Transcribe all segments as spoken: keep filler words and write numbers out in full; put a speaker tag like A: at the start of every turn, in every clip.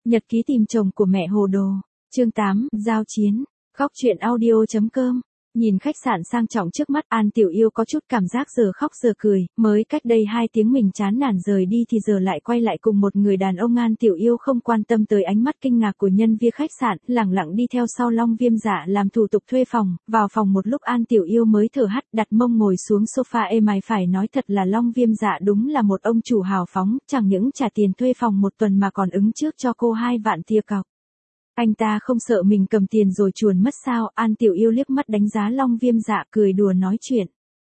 A: Nhật ký tìm chồng của mẹ hồ đồ. Chương tám, giao chiến. Góc truyện audio chấm com. Nhìn khách sạn sang trọng trước mắt, An Tiểu Yêu có chút cảm giác giờ khóc giờ cười, mới cách đây hai tiếng mình chán nản rời đi thì giờ lại quay lại cùng một người đàn ông. An Tiểu Yêu không quan tâm tới ánh mắt kinh ngạc của nhân viên khách sạn, lẳng lặng đi theo sau Long Viêm Dạ làm thủ tục thuê phòng. Vào phòng một lúc An Tiểu Yêu mới thở hắt, đặt mông ngồi xuống sofa êm ái. Phải nói thật là Long Viêm Dạ đúng là một ông chủ hào phóng, chẳng những trả tiền thuê phòng một tuần mà còn ứng trước cho cô hai vạn tiền cọc. Anh ta không sợ mình cầm tiền rồi chuồn mất sao? An Tiểu Yêu liếc mắt đánh giá Long Viêm Dạ, cười đùa nói chuyện.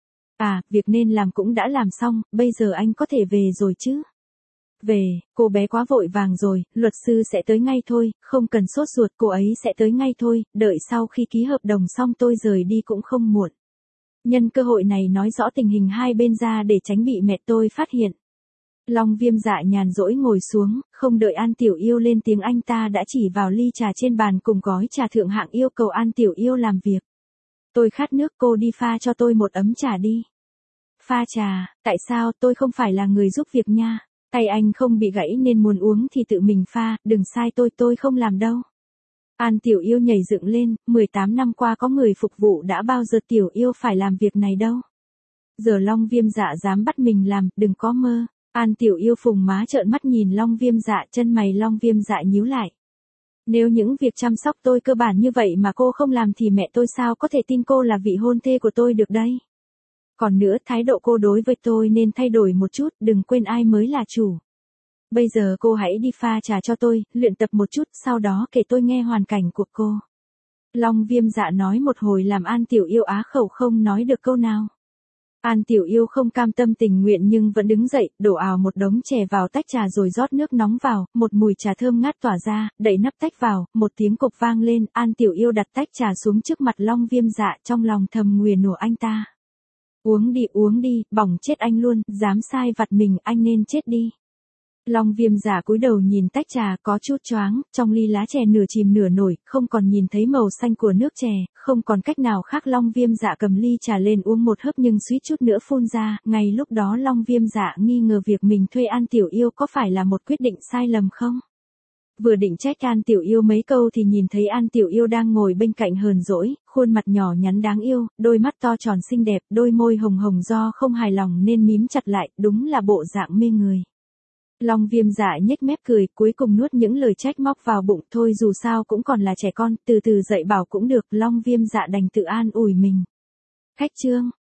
A: À, việc nên làm cũng đã làm xong, bây giờ anh có thể về rồi chứ? Về, cô bé quá vội vàng rồi, luật sư sẽ tới ngay thôi, không cần sốt ruột, cô ấy sẽ tới ngay thôi, đợi sau khi ký hợp đồng xong tôi rời đi cũng không muộn. Nhân cơ hội này nói rõ tình hình hai bên ra để tránh bị mẹ tôi phát hiện. Long Viêm Dạ nhàn rỗi ngồi xuống, không đợi An Tiểu Yêu lên tiếng anh ta đã chỉ vào ly trà trên bàn cùng gói trà thượng hạng yêu cầu An Tiểu Yêu làm việc. Tôi khát nước, cô đi pha cho tôi một ấm trà đi. Pha trà, tại sao? Tôi không phải là người giúp việc nha. Tay anh không bị gãy nên muốn uống thì tự mình pha, đừng sai tôi, tôi không làm đâu. An Tiểu Yêu nhảy dựng lên, mười tám năm qua có người phục vụ đã bao giờ Tiểu Yêu phải làm việc này đâu. Giờ Long Viêm Dạ dám bắt mình làm, đừng có mơ. An Tiểu Yêu phùng má trợn mắt nhìn Long Viêm Dạ, chân mày Long Viêm Dạ nhíu lại. Nếu những việc chăm sóc tôi cơ bản như vậy mà cô không làm thì mẹ tôi sao có thể tin cô là vị hôn thê của tôi được đây? Còn nữa, thái độ cô đối với tôi nên thay đổi một chút, đừng quên ai mới là chủ. Bây giờ cô hãy đi pha trà cho tôi, luyện tập một chút, sau đó kể tôi nghe hoàn cảnh của cô. Long Viêm Dạ nói một hồi làm An Tiểu Yêu á khẩu không nói được câu nào. An Tiểu Yêu không cam tâm tình nguyện nhưng vẫn đứng dậy, đổ ào một đống chè vào tách trà rồi rót nước nóng vào, một mùi trà thơm ngát tỏa ra, đậy nắp tách vào, một tiếng cộc vang lên, An Tiểu Yêu đặt tách trà xuống trước mặt Long Viêm Dạ, trong lòng thầm nguyền rủa anh ta. Uống đi uống đi, bỏng chết anh luôn, dám sai vặt mình, anh nên chết đi. Long Viêm Dạ cúi đầu nhìn tách trà có chút choáng, trong ly lá chè nửa chìm nửa nổi, không còn nhìn thấy màu xanh của nước chè, không còn cách nào khác. Long Viêm Dạ cầm ly trà lên uống một hớp nhưng suýt chút nữa phun ra, ngay lúc đó Long Viêm Dạ nghi ngờ việc mình thuê An Tiểu Yêu có phải là một quyết định sai lầm không? Vừa định trách An Tiểu Yêu mấy câu thì nhìn thấy An Tiểu Yêu đang ngồi bên cạnh hờn dỗi, khuôn mặt nhỏ nhắn đáng yêu, đôi mắt to tròn xinh đẹp, đôi môi hồng hồng do không hài lòng nên mím chặt lại, đúng là bộ dạng mê người. Long Viêm Dạ nhếch mép cười, cuối cùng nuốt những lời trách móc vào bụng, thôi dù sao cũng còn là trẻ con, từ từ dạy bảo cũng được. Long Viêm Dạ đành tự an ủi mình. Khách trương,